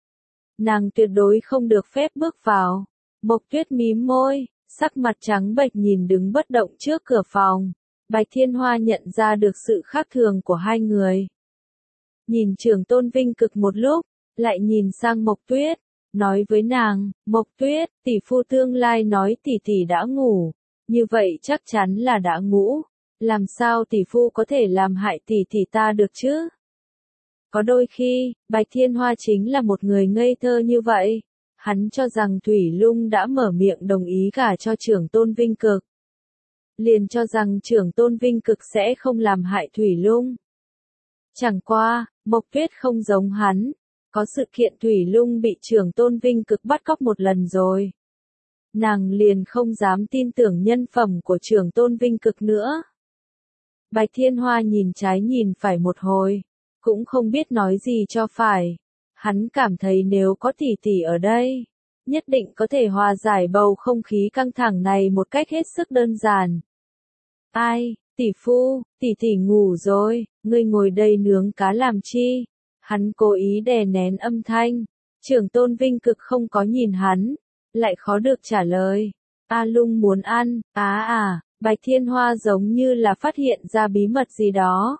[SPEAKER 1] Nàng tuyệt đối không được phép bước vào. Mộc Tuyết mím môi, sắc mặt trắng bệch nhìn đứng bất động trước cửa phòng. Bạch Thiên Hoa nhận ra được sự khác thường của hai người. Nhìn trưởng tôn Vinh Cực một lúc, lại nhìn sang Mộc Tuyết, nói với nàng, Mộc Tuyết, tỷ phu tương lai nói tỷ tỷ đã ngủ, như vậy chắc chắn là đã ngủ, làm sao tỷ phu có thể làm hại tỷ tỷ ta được chứ? Có đôi khi, Bạch Thiên Hoa chính là một người ngây thơ như vậy, hắn cho rằng Thủy Lung đã mở miệng đồng ý gả cho trưởng tôn Vinh Cực. Liền cho rằng trưởng tôn Vinh Cực sẽ không làm hại Thủy Lung. Chẳng qua, Mộc Tuyết không giống hắn. Có sự kiện Thủy Lung bị trưởng tôn Vinh Cực bắt cóc một lần rồi. Nàng liền không dám tin tưởng nhân phẩm của trưởng tôn Vinh Cực nữa. Bạch Thiên Hoa nhìn trái nhìn phải một hồi, cũng không biết nói gì cho phải. Hắn cảm thấy nếu có tỷ tỷ ở đây, nhất định có thể hòa giải bầu không khí căng thẳng này một cách hết sức đơn giản. Ai, tỷ phu, tỷ tỷ ngủ rồi, ngươi ngồi đây nướng cá làm chi? Hắn cố ý đè nén âm thanh, trưởng tôn Vinh Cực không có nhìn hắn, lại khó được trả lời. A Lung muốn ăn, á à, Bạch Thiên Hoa giống như là phát hiện ra bí mật gì đó.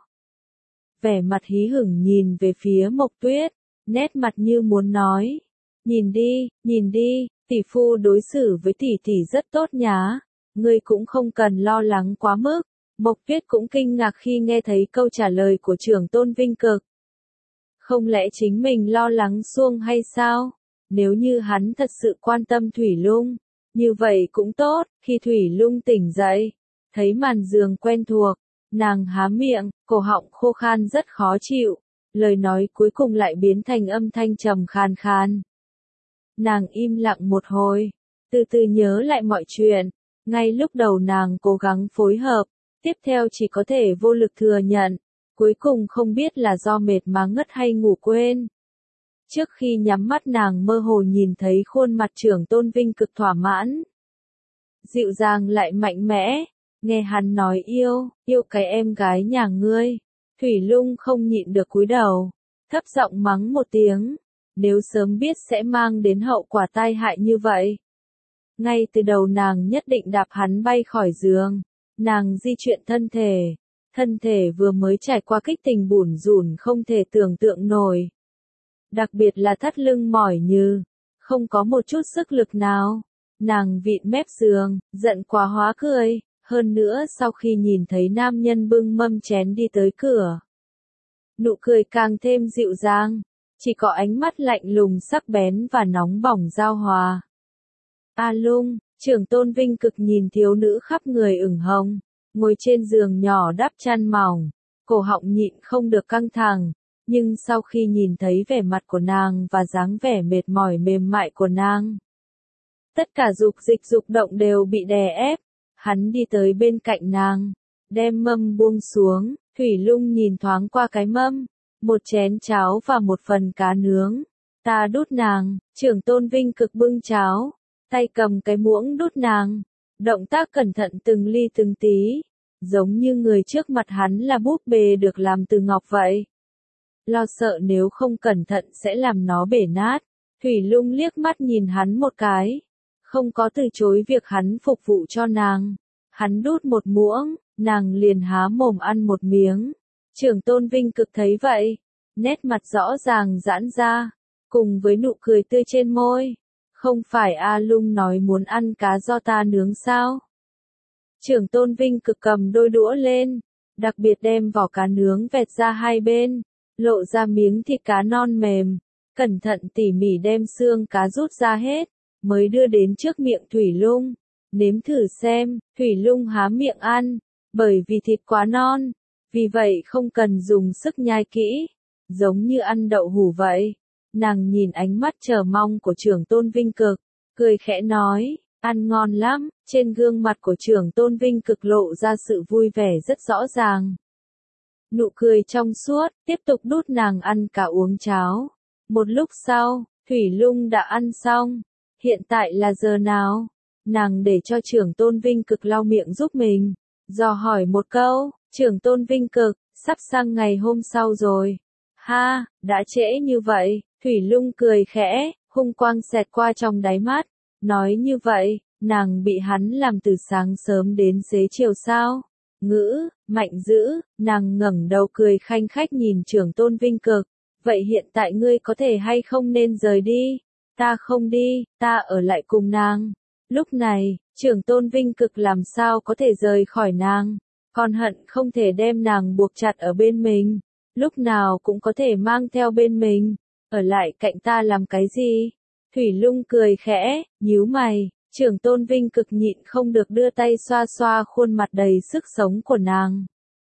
[SPEAKER 1] Vẻ mặt hí hửng nhìn về phía Mộc Tuyết, nét mặt như muốn nói, nhìn đi, nhìn đi, tỷ phu đối xử với tỷ tỷ rất tốt nhá, ngươi cũng không cần lo lắng quá mức. Mộc Tuyết cũng kinh ngạc khi nghe thấy câu trả lời của trưởng tôn Vinh Cực. Không lẽ chính mình lo lắng suông hay sao? Nếu như hắn thật sự quan tâm Thủy Lung, như vậy cũng tốt. Khi Thủy Lung tỉnh dậy, thấy màn giường quen thuộc, nàng há miệng, cổ họng khô khan rất khó chịu, lời nói cuối cùng lại biến thành âm thanh trầm khan khan. Nàng im lặng một hồi, từ từ nhớ lại mọi chuyện, ngay lúc đầu nàng cố gắng phối hợp, tiếp theo chỉ có thể vô lực thừa nhận. Cuối cùng không biết là do mệt mà ngất hay ngủ quên. Trước khi nhắm mắt nàng mơ hồ nhìn thấy khuôn mặt trưởng tôn Vinh Cực thỏa mãn. Dịu dàng lại mạnh mẽ, nghe hắn nói yêu, yêu cái em gái nhà ngươi. Thủy Lung không nhịn được cúi đầu, thấp giọng mắng một tiếng. nếu sớm biết sẽ mang đến hậu quả tai hại như vậy. Ngay từ đầu nàng nhất định đạp hắn bay khỏi giường, nàng di chuyển thân thể, thân thể vừa mới trải qua kích tình bủn rủn không thể tưởng tượng nổi. Đặc biệt là thắt lưng mỏi như, không có một chút sức lực nào. Nàng vịn mép giường, giận quá hóa cười, hơn nữa sau khi nhìn thấy nam nhân bưng mâm chén đi tới cửa. Nụ cười càng thêm dịu dàng, chỉ có ánh mắt lạnh lùng sắc bén và nóng bỏng giao hòa. A Lung, Trưởng Tôn Vinh Cực nhìn thiếu nữ khắp người ửng hồng, ngồi trên giường nhỏ đắp chăn mỏng, cổ họng nhịn không được căng thẳng, nhưng sau khi nhìn thấy vẻ mặt của nàng và dáng vẻ mệt mỏi mềm mại của nàng, tất cả dục dịch dục động đều bị đè ép. Hắn đi tới bên cạnh nàng, đem mâm buông xuống, Thủy Lung nhìn thoáng qua cái mâm, một chén cháo và một phần cá nướng. Ta đút nàng, Trưởng Tôn Vinh Cực bưng cháo, tay cầm cái muỗng đút nàng, động tác cẩn thận từng ly từng tí, giống như người trước mặt hắn là búp bê được làm từ ngọc vậy. Lo sợ nếu không cẩn thận sẽ làm nó bể nát, Thủy Lung liếc mắt nhìn hắn một cái, không có từ chối việc hắn phục vụ cho nàng. Hắn đút một muỗng, nàng liền há mồm ăn một miếng. Trưởng Tôn Vinh Cực thấy vậy, nét mặt rõ ràng giãn ra, cùng với nụ cười tươi trên môi. Không phải A Lung nói muốn ăn cá do ta nướng sao? Trưởng Tôn Vinh Cực cầm đôi đũa lên, đặc biệt đem vỏ cá nướng vẹt ra hai bên, lộ ra miếng thịt cá non mềm, cẩn thận tỉ mỉ đem xương cá rút ra hết, mới đưa đến trước miệng Thủy Lung. Nếm thử xem, Thủy Lung há miệng ăn, bởi vì thịt quá non, vì vậy không cần dùng sức nhai kỹ, giống như ăn đậu hũ vậy. Nàng nhìn ánh mắt chờ mong của Trưởng Tôn Vinh Cực, cười khẽ nói, ăn ngon lắm. Trên gương mặt của Trưởng Tôn Vinh Cực lộ ra sự vui vẻ rất rõ ràng. Nụ cười trong suốt, tiếp tục đút nàng ăn cả uống cháo. Một lúc sau, Thủy Lung đã ăn xong. Hiện tại là giờ nào? Nàng để cho Trưởng Tôn Vinh Cực lau miệng giúp mình, dò hỏi một câu. Trưởng Tôn Vinh Cực, sắp sang ngày hôm sau rồi. Ha, đã trễ như vậy. Thủy Lung cười khẽ, hung quang xẹt qua trong đáy mắt. Nói như vậy, nàng bị hắn làm từ sáng sớm đến xế chiều sao? Ngữ, mạnh dữ, nàng ngẩng đầu cười khanh khách nhìn Trưởng Tôn Vinh Cực. Vậy hiện tại ngươi có thể hay không nên rời đi? Ta không đi, ta ở lại cùng nàng. Lúc này, Trưởng Tôn Vinh Cực làm sao có thể rời khỏi nàng, còn hận không thể đem nàng buộc chặt ở bên mình, lúc nào cũng có thể mang theo bên mình, ở lại cạnh ta làm cái gì? Thủy Lung cười khẽ, nhíu mày, Trưởng Tôn Vinh Cực nhịn không được đưa tay xoa xoa khuôn mặt đầy sức sống của nàng.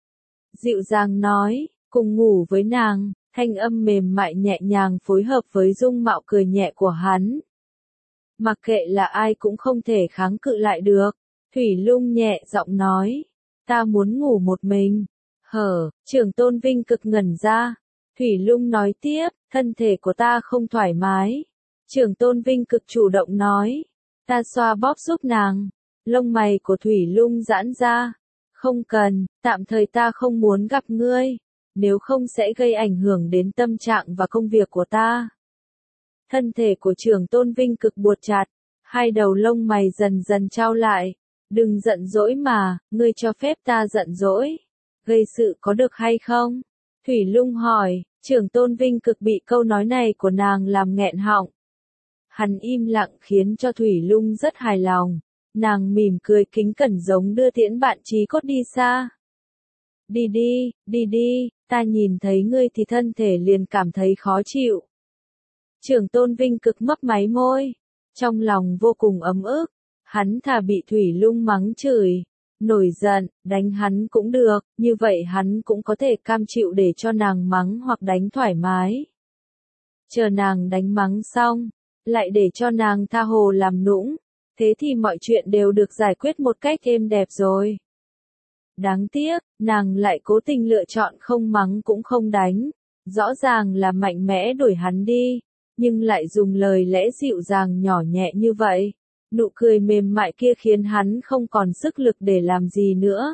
[SPEAKER 1] Dịu dàng nói, cùng ngủ với nàng, thanh âm mềm mại nhẹ nhàng phối hợp với dung mạo cười nhẹ của hắn. Mặc kệ là ai cũng không thể kháng cự lại được. Thủy Lung nhẹ giọng nói, ta muốn ngủ một mình. Hở, Trưởng Tôn Vinh Cực ngẩn ra. Thủy Lung nói tiếp, thân thể của ta không thoải mái. Trưởng Tôn Vinh Cực chủ động nói, ta xoa bóp giúp nàng. Lông mày của Thủy Lung giãn ra. Không cần, tạm thời ta không muốn gặp ngươi, nếu không sẽ gây ảnh hưởng đến tâm trạng và công việc của ta. Thân thể của Trưởng Tôn Vinh Cực buộc chặt, hai đầu lông mày dần dần trao lại. Đừng giận dỗi mà, ngươi cho phép ta giận dỗi. Gây sự có được hay không? Thủy Lung hỏi. Trưởng Tôn Vinh Cực bị câu nói này của nàng làm nghẹn họng. Hắn im lặng khiến cho Thủy Lung rất hài lòng. Nàng mỉm cười kính cẩn giống đưa tiễn bạn chí cốt đi xa. Đi đi, đi đi, ta nhìn thấy ngươi thì thân thể liền cảm thấy khó chịu. Trưởng Tôn Vinh Cực mấp máy môi, trong lòng vô cùng ấm ức. Hắn thà bị Thủy Lung mắng chửi, nổi giận, đánh hắn cũng được, như vậy hắn cũng có thể cam chịu để cho nàng mắng hoặc đánh thoải mái. Chờ nàng đánh mắng xong, lại để cho nàng tha hồ làm nũng, thế thì mọi chuyện đều được giải quyết một cách êm đẹp rồi. Đáng tiếc, nàng lại cố tình lựa chọn không mắng cũng không đánh, rõ ràng là mạnh mẽ đuổi hắn đi, nhưng lại dùng lời lẽ dịu dàng nhỏ nhẹ như vậy. Nụ cười mềm mại kia khiến hắn không còn sức lực để làm gì nữa.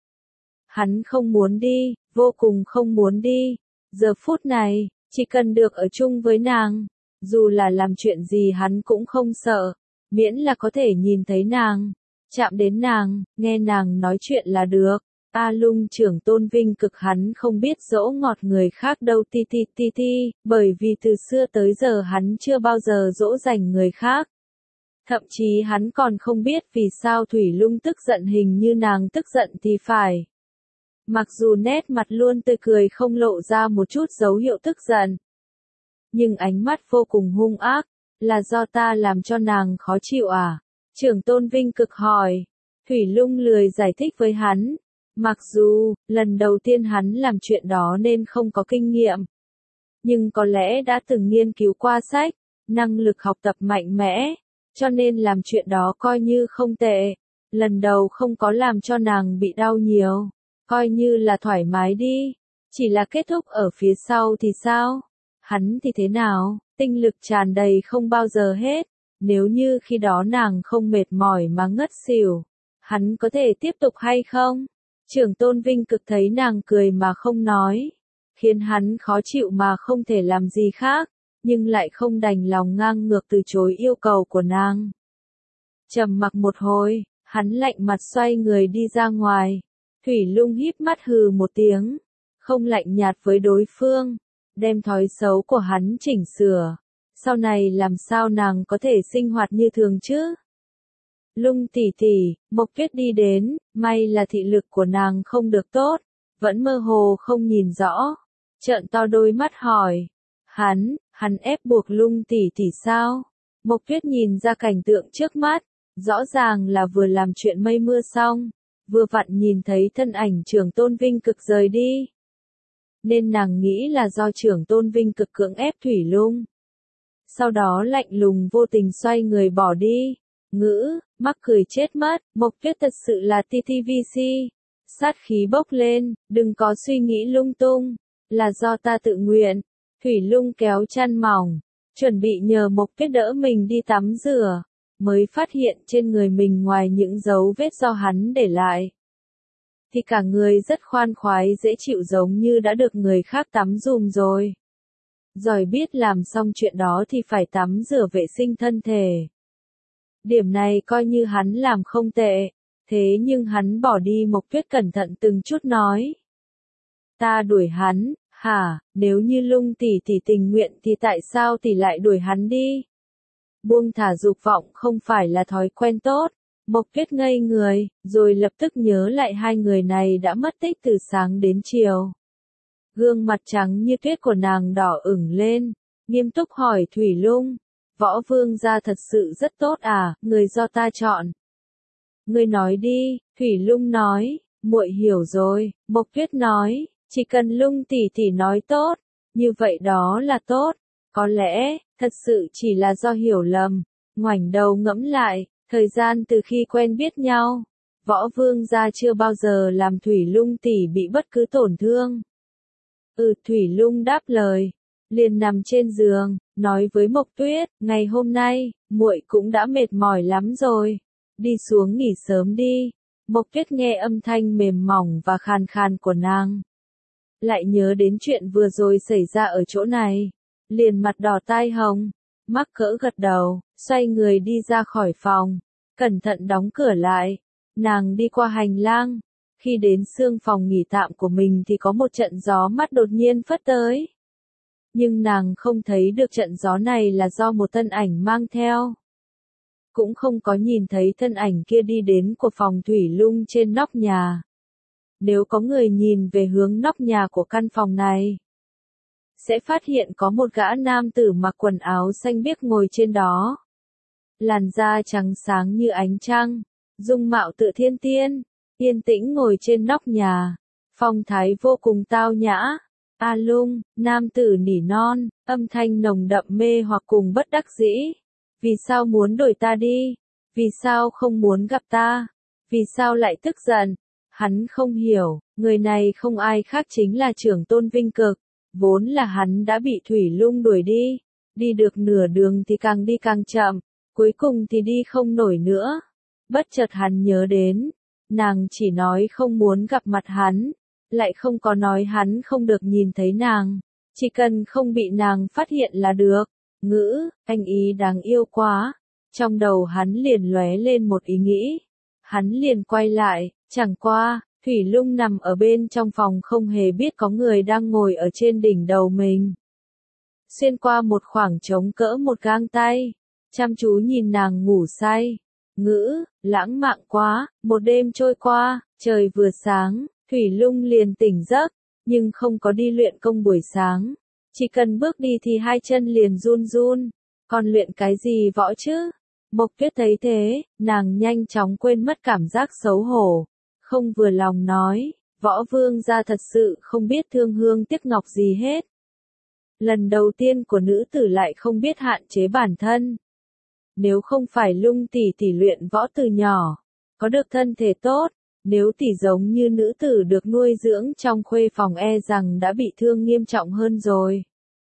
[SPEAKER 1] Hắn không muốn đi, vô cùng không muốn đi. Giờ phút này, chỉ cần được ở chung với nàng, Dù là làm chuyện gì hắn cũng không sợ, miễn là có thể nhìn thấy nàng, chạm đến nàng, nghe nàng nói chuyện là được. A Lung trưởng tôn vinh cực hắn không biết dỗ ngọt người khác đâu ti ti ti ti, bởi vì từ xưa tới giờ hắn chưa bao giờ dỗ dành người khác. Thậm chí hắn còn không biết vì sao Thủy Lung tức giận hình như nàng tức giận thì phải. Mặc dù nét mặt luôn tươi cười không lộ ra một chút dấu hiệu tức giận. Nhưng ánh mắt vô cùng hung ác, là do ta làm cho nàng khó chịu à? Trưởng tôn vinh cực hỏi. Thủy Lung lười giải thích với hắn. Mặc dù, lần đầu tiên hắn làm chuyện đó nên không có kinh nghiệm. Nhưng có lẽ đã từng nghiên cứu qua sách, năng lực học tập mạnh mẽ, cho nên làm chuyện đó coi như không tệ. Lần đầu không có làm cho nàng bị đau nhiều, coi như là thoải mái đi. Chỉ là kết thúc ở phía sau thì sao? Hắn thì thế nào? Tinh lực tràn đầy không bao giờ hết. Nếu như khi đó nàng không mệt mỏi mà ngất xỉu, hắn có thể tiếp tục hay không? Trưởng tôn vinh cực thấy nàng cười mà không nói, khiến hắn khó chịu mà không thể làm gì khác, nhưng lại không đành lòng ngang ngược từ chối yêu cầu của nàng. Trầm mặc một hồi, hắn lạnh mặt xoay người đi ra ngoài. Thủy Lung híp mắt hừ một tiếng, không lạnh nhạt với đối phương, đem thói xấu của hắn chỉnh sửa. Sau này làm sao nàng có thể sinh hoạt như thường chứ? Lung tỷ tỷ, Mộc Tuyết đi đến, may là thị lực của nàng không được tốt, vẫn mơ hồ không nhìn rõ. Trợn to đôi mắt hỏi, hắn, hắn ép buộc Lung tỷ tỷ sao? Mộc Tuyết nhìn ra cảnh tượng trước mắt, rõ ràng là vừa làm chuyện mây mưa xong, vừa vặn nhìn thấy thân ảnh trưởng tôn vinh cực rời đi. Nên nàng nghĩ là do trưởng tôn vinh cực cưỡng ép Thủy Lung. Sau đó lạnh lùng vô tình xoay người bỏ đi. Ngữ, mắc cười chết mất, Mộc Tuyết thật sự là tê tê vê xê. Sát khí bốc lên, đừng có suy nghĩ lung tung, là do ta tự nguyện. Thủy Lung kéo chăn mỏng, chuẩn bị nhờ Mộc Tuyết đỡ mình đi tắm rửa, mới phát hiện trên người mình ngoài những dấu vết do hắn để lại, thì cả người rất khoan khoái dễ chịu giống như đã được người khác tắm dùm rồi. Giỏi biết làm xong chuyện đó thì phải tắm rửa vệ sinh thân thể. Điểm này coi như hắn làm không tệ, thế nhưng hắn bỏ đi. Mộc Tuyết cẩn thận từng chút nói. Ta đuổi hắn, hả, nếu như Lung tỷ tỷ tình nguyện thì tại sao tỷ lại đuổi hắn đi? Buông thả dục vọng không phải là thói quen tốt. Mộc Tuyết ngây người, rồi lập tức nhớ lại hai người này đã mất tích từ sáng đến chiều. Gương mặt trắng như tuyết của nàng đỏ ửng lên, nghiêm túc hỏi Thủy Lung, Võ Vương gia thật sự rất tốt à, người do ta chọn. Ngươi nói đi, Thủy Lung nói, muội hiểu rồi. Mộc Tuyết nói, chỉ cần Lung tỷ tỷ nói tốt, như vậy đó là tốt. Có lẽ, thật sự chỉ là do hiểu lầm. Ngoảnh đầu ngẫm lại, thời gian từ khi quen biết nhau, Võ Vương gia chưa bao giờ làm Thủy Lung tỷ bị bất cứ tổn thương. Ừ, Thủy Lung đáp lời, liền nằm trên giường, nói với Mộc Tuyết, ngày hôm nay, muội cũng đã mệt mỏi lắm rồi, đi xuống nghỉ sớm đi. Mộc Tuyết nghe âm thanh mềm mỏng và khàn khàn của nàng, lại nhớ đến chuyện vừa rồi xảy ra ở chỗ này, liền mặt đỏ tai hồng, mắc cỡ gật đầu, xoay người đi ra khỏi phòng, cẩn thận đóng cửa lại. Nàng đi qua hành lang, khi đến xương phòng nghỉ tạm của mình thì có một trận gió mát đột nhiên phất tới. Nhưng nàng không thấy được trận gió này là do một thân ảnh mang theo. Cũng không có nhìn thấy thân ảnh kia đi đến của phòng Thủy Lung trên nóc nhà. Nếu có người nhìn về hướng nóc nhà của căn phòng này, sẽ phát hiện có một gã nam tử mặc quần áo xanh biếc ngồi trên đó. Làn da trắng sáng như ánh trăng, dung mạo tựa thiên tiên, yên tĩnh ngồi trên nóc nhà, phong thái vô cùng tao nhã. A Lung, nam tử nỉ non, âm thanh nồng đậm mê hoặc cùng bất đắc dĩ. Vì sao muốn đuổi ta đi? Vì sao không muốn gặp ta? Vì sao lại tức giận? Hắn không hiểu, người này không ai khác chính là trưởng tôn Vinh Cực. Vốn là hắn đã bị Thủy Lung đuổi đi, đi được nửa đường thì càng đi càng chậm, cuối cùng thì đi không nổi nữa. Bất chợt hắn nhớ đến, nàng chỉ nói không muốn gặp mặt hắn, lại không có nói hắn không được nhìn thấy nàng, chỉ cần không bị nàng phát hiện là được. ngữ, anh ý đáng yêu quá. Trong đầu hắn liền lóe lên một ý nghĩ. Hắn liền quay lại, chẳng qua, Thủy Lung nằm ở bên trong phòng không hề biết có người đang ngồi ở trên đỉnh đầu mình. Xuyên qua một khoảng trống cỡ một gang tay, chăm chú nhìn nàng ngủ say. Ngữ, lãng mạn quá, một đêm trôi qua, trời vừa sáng, Thủy Lung liền tỉnh giấc, nhưng không có đi luyện công buổi sáng. Chỉ cần bước đi thì hai chân liền run run, còn luyện cái gì võ chứ? Mộc Tuyết thấy thế, nàng nhanh chóng quên mất cảm giác xấu hổ, không vừa lòng nói, võ vương gia thật sự không biết thương hương tiếc ngọc gì hết. Lần đầu tiên của nữ tử lại không biết hạn chế bản thân. Nếu không phải Lung tỷ tỷ luyện võ từ nhỏ, có được thân thể tốt, nếu tỷ giống như nữ tử được nuôi dưỡng trong khuê phòng e rằng đã bị thương nghiêm trọng hơn rồi.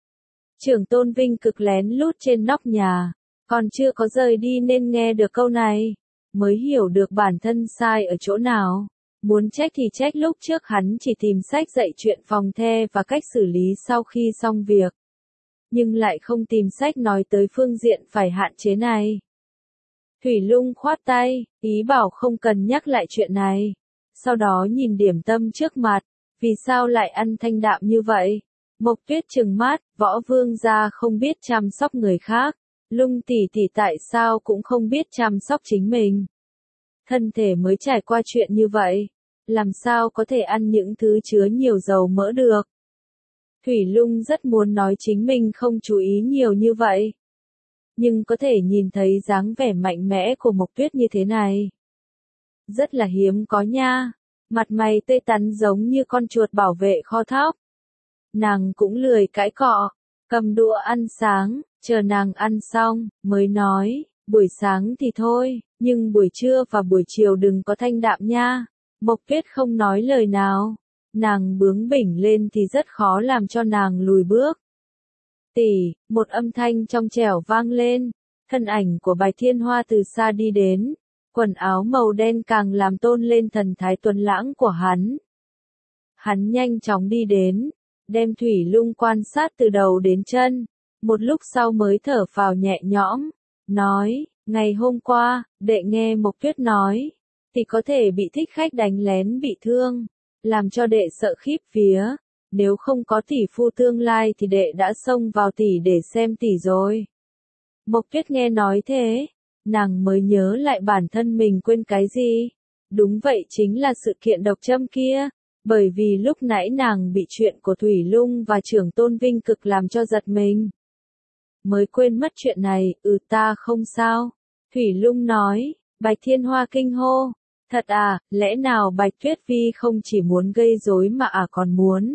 [SPEAKER 1] Trưởng Tôn Vinh cực lén lút trên nóc nhà, còn chưa có rời đi nên nghe được câu này, mới hiểu được bản thân sai ở chỗ nào. Muốn trách thì trách lúc trước hắn chỉ tìm sách dạy chuyện phòng the và cách xử lý sau khi xong việc. Nhưng lại không tìm sách nói tới phương diện phải hạn chế này. Thủy Lung khoát tay, ý bảo không cần nhắc lại chuyện này. Sau đó nhìn điểm tâm trước mặt, vì sao lại ăn thanh đạm như vậy? Mộc Tuyết trừng mắt, võ vương gia không biết chăm sóc người khác. Lung tỷ tỷ tại sao cũng không biết chăm sóc chính mình. Thân thể mới trải qua chuyện như vậy, làm sao có thể ăn những thứ chứa nhiều dầu mỡ được. Thủy Lung rất muốn nói chính mình không chú ý nhiều như vậy. Nhưng có thể nhìn thấy dáng vẻ mạnh mẽ của Mộc Tuyết như thế này. Rất là hiếm có nha, mặt mày tươi tắn giống như con chuột bảo vệ kho thóc. Nàng cũng lười cãi cọ, cầm đũa ăn sáng, chờ nàng ăn xong, mới nói, buổi sáng thì thôi, nhưng buổi trưa và buổi chiều đừng có thanh đạm nha. Mộc Tuyết không nói lời nào, nàng bướng bỉnh lên thì rất khó làm cho nàng lùi bước. Tỷ, một âm thanh trong trẻo vang lên, thân ảnh của Bạch Thiên Hoa từ xa đi đến, quần áo màu đen càng làm tôn lên thần thái tuấn lãng của hắn. Hắn nhanh chóng đi đến, đem Thủy Lung quan sát từ đầu đến chân, một lúc sau mới thở phào nhẹ nhõm, nói, ngày hôm qua, đệ nghe Mộc Tuyết nói, tỷ có thể bị thích khách đánh lén bị thương, làm cho đệ sợ khiếp vía, nếu không có tỷ phu tương lai thì đệ đã xông vào tỷ để xem tỷ rồi. Mộc Tuyết nghe nói thế, nàng mới nhớ lại bản thân mình quên cái gì, đúng vậy chính là sự kiện độc châm kia. Bởi vì lúc nãy nàng bị chuyện của Thủy Lung và trưởng Tôn Vinh cực làm cho giật mình. Mới quên mất chuyện này, ừ ta không sao. Thủy Lung nói, Bạch Thiên Hoa kinh hô. Thật à, lẽ nào Bạch Tuyết Vi không chỉ muốn gây rối mà à còn muốn.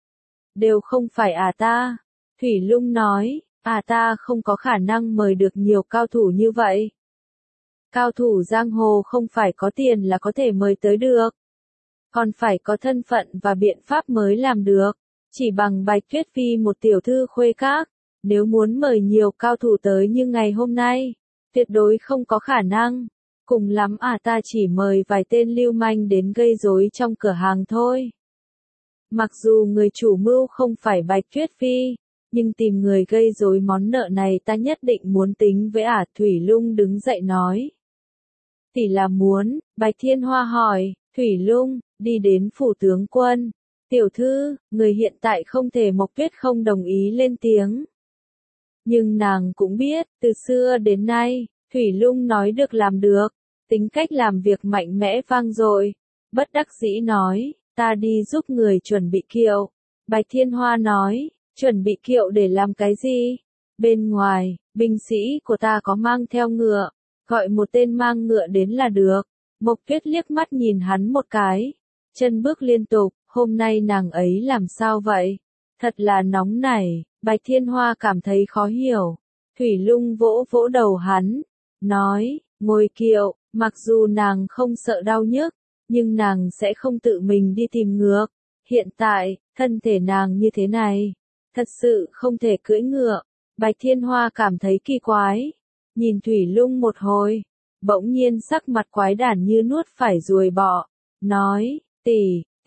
[SPEAKER 1] Đều không phải à ta. Thủy Lung nói, à ta không có khả năng mời được nhiều cao thủ như vậy. Cao thủ giang hồ không phải có tiền là có thể mời tới được. Còn phải có thân phận và biện pháp mới làm được. Chỉ bằng Bạch Tuyết Phi một tiểu thư khuê các, nếu muốn mời nhiều cao thủ tới như ngày hôm nay, tuyệt đối không có khả năng. Cùng lắm à ta chỉ mời vài tên lưu manh đến gây rối trong cửa hàng thôi. Mặc dù người chủ mưu không phải Bạch Tuyết Phi, nhưng tìm người gây rối món nợ này ta nhất định muốn tính với ả. Thủy Lung đứng dậy nói. Tỷ là muốn, Bạch Thiên Hoa hỏi, Thủy Lung, đi đến phủ tướng quân. Tiểu thư, người hiện tại không thể. Mộc Tuyết không đồng ý lên tiếng. Nhưng nàng cũng biết, từ xưa đến nay, Thủy Lung nói được làm được, tính cách làm việc mạnh mẽ vang dội. Bất đắc dĩ nói, ta đi giúp người chuẩn bị kiệu. Bạch Thiên Hoa nói, chuẩn bị kiệu để làm cái gì? Bên ngoài, binh sĩ của ta có mang theo ngựa, gọi một tên mang ngựa đến là được. Mộc Tuyết liếc mắt nhìn hắn một cái, chân bước liên tục, hôm nay nàng ấy làm sao vậy? Thật là nóng nảy. Bạch Thiên Hoa cảm thấy khó hiểu. Thủy Lung vỗ vỗ đầu hắn, nói, ngồi kiệu, mặc dù nàng không sợ đau nhức, nhưng nàng sẽ không tự mình đi tìm ngược. Hiện tại, thân thể nàng như thế này, thật sự không thể cưỡi ngựa. Bạch Thiên Hoa cảm thấy kỳ quái, nhìn Thủy Lung một hồi, bỗng nhiên sắc mặt quái đản như nuốt phải ruồi bọ, nói, tỷ,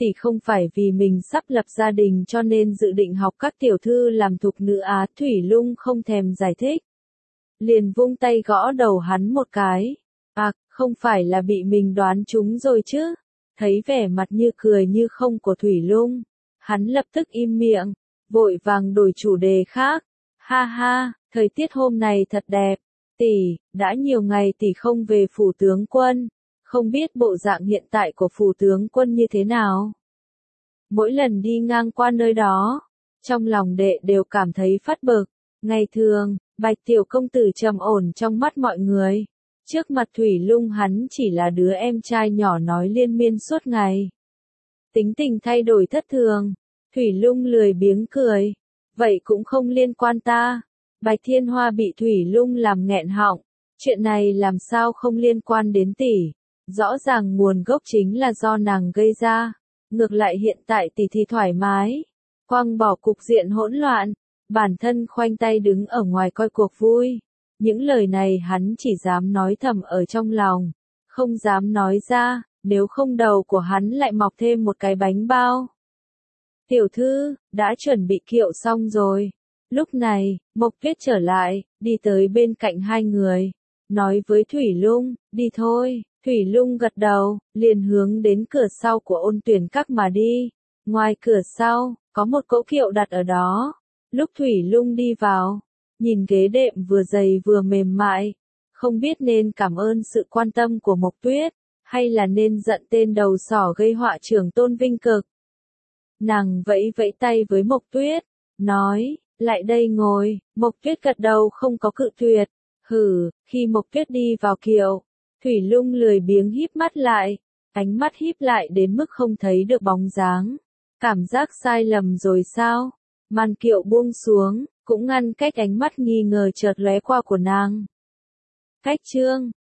[SPEAKER 1] tỷ không phải vì mình sắp lập gia đình cho nên dự định học các tiểu thư làm thục nữ á. Thủy Lung không thèm giải thích. Liền vung tay gõ đầu hắn một cái. À, không phải là bị mình đoán trúng rồi chứ. Thấy vẻ mặt như cười như không của Thủy Lung, hắn lập tức im miệng, vội vàng đổi chủ đề khác. Ha ha, thời tiết hôm này thật đẹp. Tỷ, đã nhiều ngày tỷ không về phủ tướng quân, không biết bộ dạng hiện tại của phủ tướng quân như thế nào. Mỗi lần đi ngang qua nơi đó, trong lòng đệ đều cảm thấy phát bực. Ngày thường, Bạch tiểu công tử trầm ổn trong mắt mọi người. Trước mặt Thủy Lung hắn chỉ là đứa em trai nhỏ nói liên miên suốt ngày. Tính tình thay đổi thất thường. Thủy Lung lười biếng cười. Vậy cũng không liên quan ta. Bạch Thiên Hoa bị Thủy Lung làm nghẹn họng. Chuyện này làm sao không liên quan đến tỷ. Rõ ràng nguồn gốc chính là do nàng gây ra. Ngược lại hiện tại tỷ thì thoải mái. Quăng bỏ cục diện hỗn loạn. Bản thân khoanh tay đứng ở ngoài coi cuộc vui. Những lời này hắn chỉ dám nói thầm ở trong lòng. Không dám nói ra, nếu không đầu của hắn lại mọc thêm một cái bánh bao. Tiểu thư, đã chuẩn bị kiệu xong rồi. Lúc này, Mộc Tuyết trở lại, đi tới bên cạnh hai người. Nói với Thủy Lung, đi thôi. Thủy Lung gật đầu, liền hướng đến cửa sau của Ôn Tuyển Các mà đi. Ngoài cửa sau, có một cỗ kiệu đặt ở đó. Lúc Thủy Lung đi vào, nhìn ghế đệm vừa dày vừa mềm mại. Không biết nên cảm ơn sự quan tâm của Mộc Tuyết, hay là nên giận tên đầu sỏ gây họa trưởng Tôn Vinh Cực. Nàng vẫy vẫy tay với Mộc Tuyết, nói, lại đây ngồi. Mộc Tuyết gật đầu không có cự tuyệt. Hừ, khi Mộc Tuyết đi vào kiệu, Thủy Lung lười biếng híp mắt lại, ánh mắt híp lại đến mức không thấy được bóng dáng. Cảm giác sai lầm rồi sao? Màn kiệu buông xuống, cũng ngăn cách ánh mắt nghi ngờ chợt lóe qua của nàng. Cách chương